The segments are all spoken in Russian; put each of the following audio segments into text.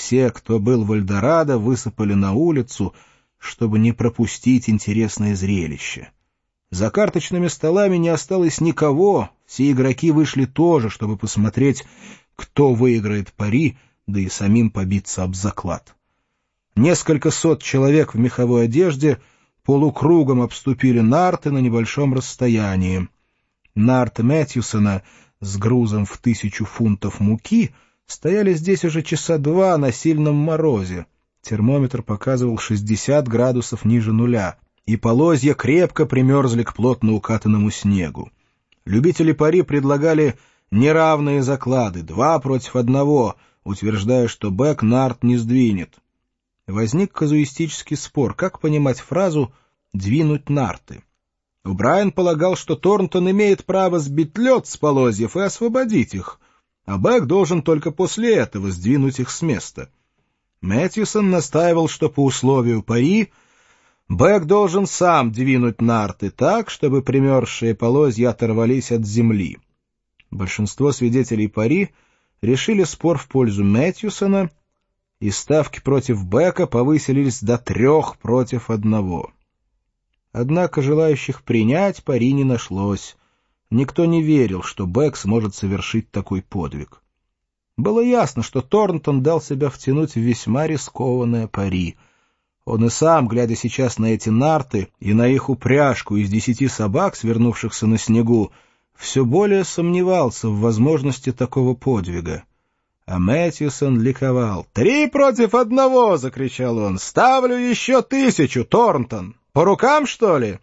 все, кто был в Эльдорадо, высыпали на улицу, чтобы не пропустить интересное зрелище. За карточными столами не осталось никого, все игроки вышли тоже, чтобы посмотреть, кто выиграет пари, да и самим побиться об заклад. Несколько сот человек в меховой одежде полукругом обступили нарты на небольшом расстоянии. Нарты Мэтьюсона с грузом в 1000 фунтов муки стояли здесь уже часа 2 на сильном морозе. Термометр показывал 60 градусов ниже нуля, и полозья крепко примерзли к плотно укатанному снегу. Любители пари предлагали неравные заклады, 2 против 1, утверждая, что Бек нарт не сдвинет. Возник казуистический спор, как понимать фразу «двинуть нарты». О'Брайен полагал, что Торнтон имеет право сбить лед с полозьев и освободить их, а Бек должен только после этого сдвинуть их с места. Мэтьюсон настаивал, что по условию пари Бек должен сам двинуть нарты так, чтобы примерзшие полозья оторвались от земли. Большинство свидетелей пари решили спор в пользу Мэтьюсона, и ставки против Бека повысились до 3 против 1. Однако желающих принять пари не нашлось. Никто не верил, что Бек сможет совершить такой подвиг. Было ясно, что Торнтон дал себя втянуть в весьма рискованное пари. Он и сам, глядя сейчас на эти нарты и на их упряжку из 10 собак, свернувшихся на снегу, все более сомневался в возможности такого подвига. А Мэтьюсон ликовал. 3 против 1! — закричал он. — Ставлю еще 1000, Торнтон! По рукам, что ли?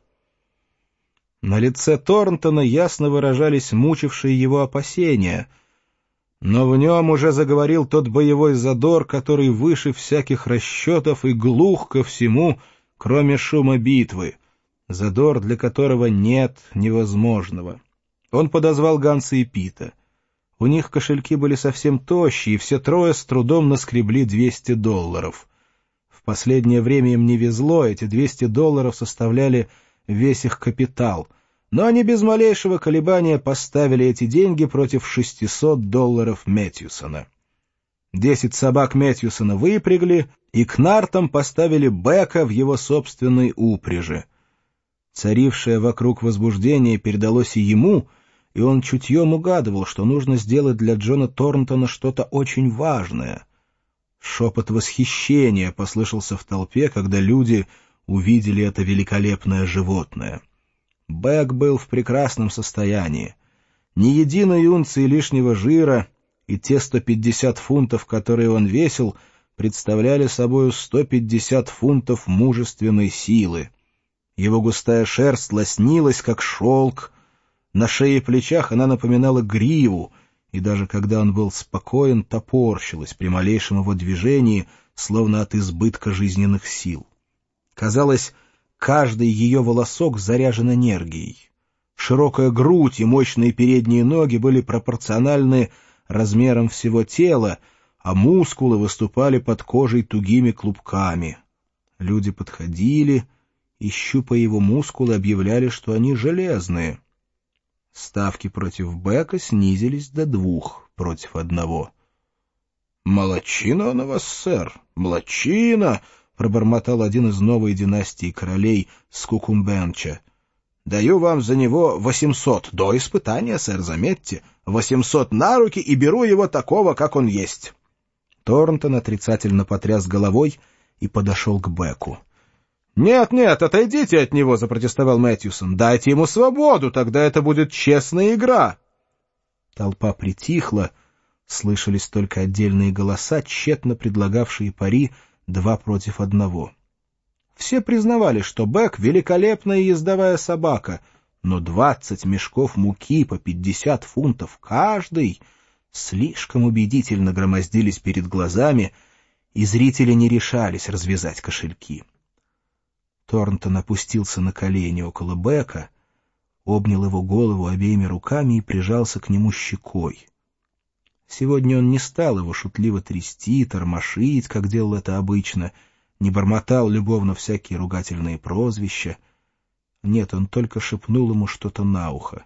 На лице Торнтона ясно выражались мучившие его опасения, но в нем уже заговорил тот боевой задор, который выше всяких расчетов и глух ко всему, кроме шума битвы, задор, для которого нет невозможного. Он подозвал Ганса и Пита. У них кошельки были совсем тощие, и все трое с трудом наскребли $200. В последнее время им не везло, эти $200 составляли весь их капитал, но они без малейшего колебания поставили эти деньги против $600 Мэтьюсона. 10 собак Мэтьюсона выпрягли, и к нартам поставили Бека в его собственной упряжи. Царившее вокруг возбуждение передалось и ему, и он чутьем угадывал, что нужно сделать для Джона Торнтона что-то очень важное. Шепот восхищения послышался в толпе, когда люди увидели это великолепное животное. Бек был в прекрасном состоянии. Ни единой унции лишнего жира, и те 150 фунтов, которые он весил, представляли собою 150 фунтов мужественной силы. Его густая шерсть лоснилась, как шелк, на шее и плечах она напоминала гриву, и даже когда он был спокоен, топорщилась при малейшем его движении, словно от избытка жизненных сил. Казалось, каждый ее волосок заряжен энергией. Широкая грудь и мощные передние ноги были пропорциональны размерам всего тела, а мускулы выступали под кожей тугими клубками. Люди подходили и, щупая его мускулы, объявляли, что они железные. Ставки против Бека снизились до 2 против 1. «Молодчина на вас, сэр, молодчина!» — пробормотал один из новой династии королей Скукумбенча. «Даю вам за него 800 до испытания, сэр, заметьте, 800 на руки и беру его такого, как он есть». Торнтон отрицательно потряс головой и подошел к Беку. «Нет, нет, отойдите от него», — запротестовал Мэтьюсон. «Дайте ему свободу, тогда это будет честная игра». Толпа притихла, слышались только отдельные голоса, тщетно предлагавшие пари 2 против 1. Все признавали, что Бек — великолепная ездовая собака, но 20 мешков муки по 50 фунтов каждый слишком убедительно громоздились перед глазами, и зрители не решались развязать кошельки. Торнтон опустился на колени около Бека, обнял его голову обеими руками и прижался к нему щекой. Сегодня он не стал его шутливо трясти, тормошить, как делал это обычно, не бормотал любовно всякие ругательные прозвища. Нет, он только шепнул ему что-то на ухо.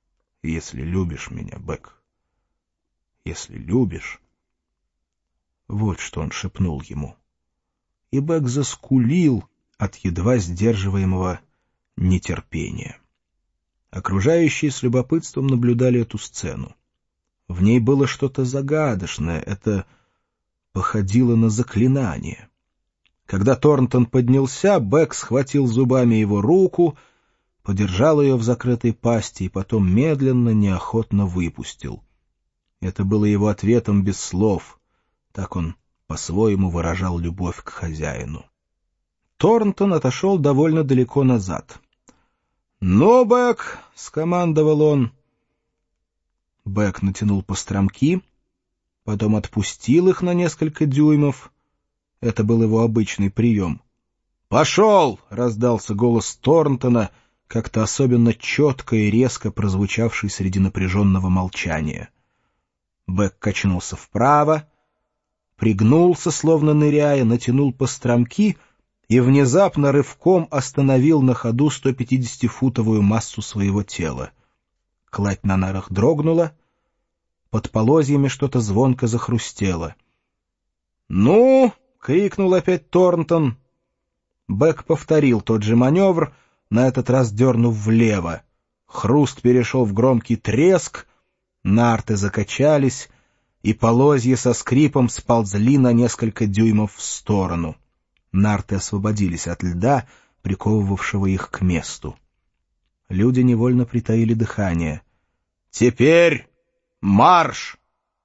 «Если любишь меня, Бек, если любишь...» Вот что он шепнул ему. И Бэк заскулил от едва сдерживаемого нетерпения. Окружающие с любопытством наблюдали эту сцену. В ней было что-то загадочное, это походило на заклинание. Когда Торнтон поднялся, Бэк схватил зубами его руку, подержал ее в закрытой пасти и потом медленно, неохотно выпустил. Это было его ответом без слов. Так он по-своему выражал любовь к хозяину. Торнтон отошел довольно далеко назад. «Ну, Бэк!» — скомандовал он. Бэк натянул постромки, потом отпустил их на несколько дюймов. Это был его обычный прием. «Пошел!» — раздался голос Торнтона, как-то особенно четко и резко прозвучавший среди напряженного молчания. Бэк качнулся вправо, пригнулся, словно ныряя, натянул постромки и внезапно рывком остановил на ходу 150-футовую массу своего тела. Кладь на нарах дрогнула, под полозьями что-то звонко захрустело. «Ну!» — крикнул опять Торнтон. Бэк повторил тот же маневр, на этот раз дернув влево. Хруст перешел в громкий треск, нарты закачались, и полозья со скрипом сползли на несколько дюймов в сторону. Нарты освободились от льда, приковывавшего их к месту. Люди невольно притаили дыхание. «Теперь марш!»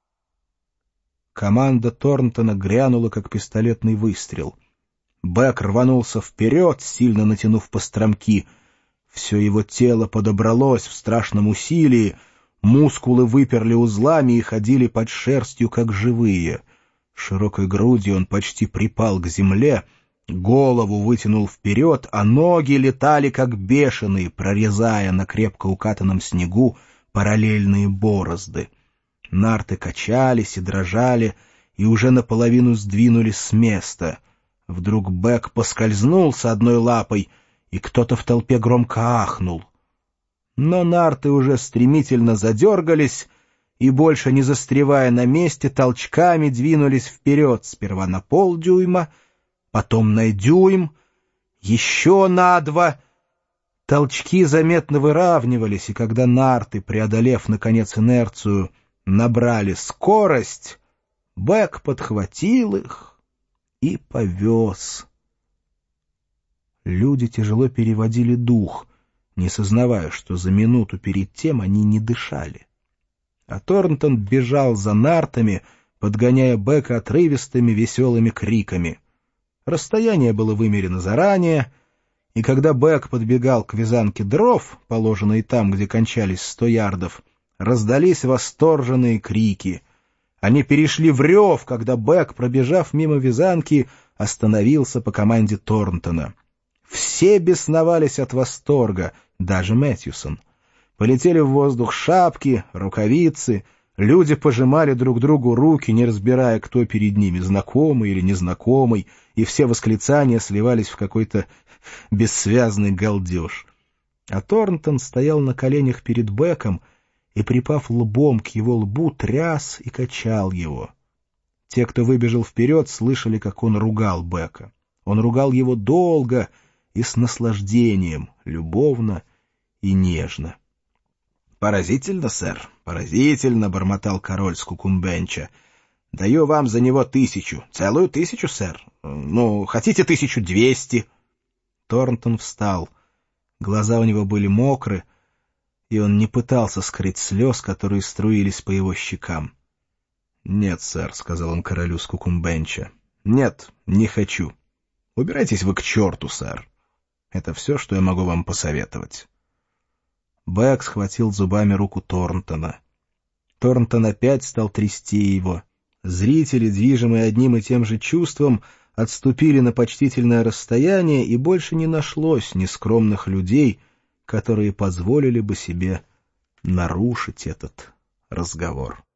Команда Торнтона грянула, как пистолетный выстрел. Бэк рванулся вперед, сильно натянув постромки. Все его тело подобралось в страшном усилии, мускулы выперли узлами и ходили под шерстью, как живые. Широкой грудью он почти припал к земле, голову вытянул вперед, а ноги летали, как бешеные, прорезая на крепко укатанном снегу параллельные борозды. Нарты качались и дрожали, и уже наполовину сдвинулись с места. Вдруг Бэк поскользнулся одной лапой, и кто-то в толпе громко ахнул. Но нарты уже стремительно задергались, и, больше не застревая на месте, толчками двинулись вперед, сперва на полдюйма, потом на дюйм, еще на 2. Толчки заметно выравнивались, и когда нарты, преодолев, наконец, инерцию, набрали скорость, Бэк подхватил их и повез. Люди тяжело переводили дух, не сознавая, что за минуту перед тем они не дышали. А Торнтон бежал за нартами, подгоняя Бэка отрывистыми веселыми криками. Расстояние было вымерено заранее, и когда Бэк подбегал к вязанке дров, положенной там, где кончались 100 ярдов, раздались восторженные крики. Они перешли в рев, когда Бэк, пробежав мимо вязанки, остановился по команде Торнтона. Все бесновались от восторга, даже Мэтьюсон. Полетели в воздух шапки, рукавицы, люди пожимали друг другу руки, не разбирая, кто перед ними, знакомый или незнакомый, и все восклицания сливались в какой-то бессвязный галдеж. А Торнтон стоял на коленях перед Бэком и, припав лбом к его лбу, тряс и качал его. Те, кто выбежал вперед, слышали, как он ругал Бэка. Он ругал его долго и с наслаждением, любовно и нежно. «Поразительно, сэр, поразительно», — бормотал король с Кукумбенча. «Даю вам за него 1000, целую 1000, сэр. Ну, хотите 1200?» Торнтон встал. Глаза у него были мокры, и он не пытался скрыть слез, которые струились по его щекам. «Нет, сэр», — сказал он королю с Кукумбенча. «Нет, не хочу. Убирайтесь вы к черту, сэр. Это все, что я могу вам посоветовать». Бэк схватил зубами руку Торнтона. Торнтон опять стал трясти его. Зрители, движимые одним и тем же чувством, отступили на почтительное расстояние, и больше не нашлось нескромных людей, которые позволили бы себе нарушить этот разговор.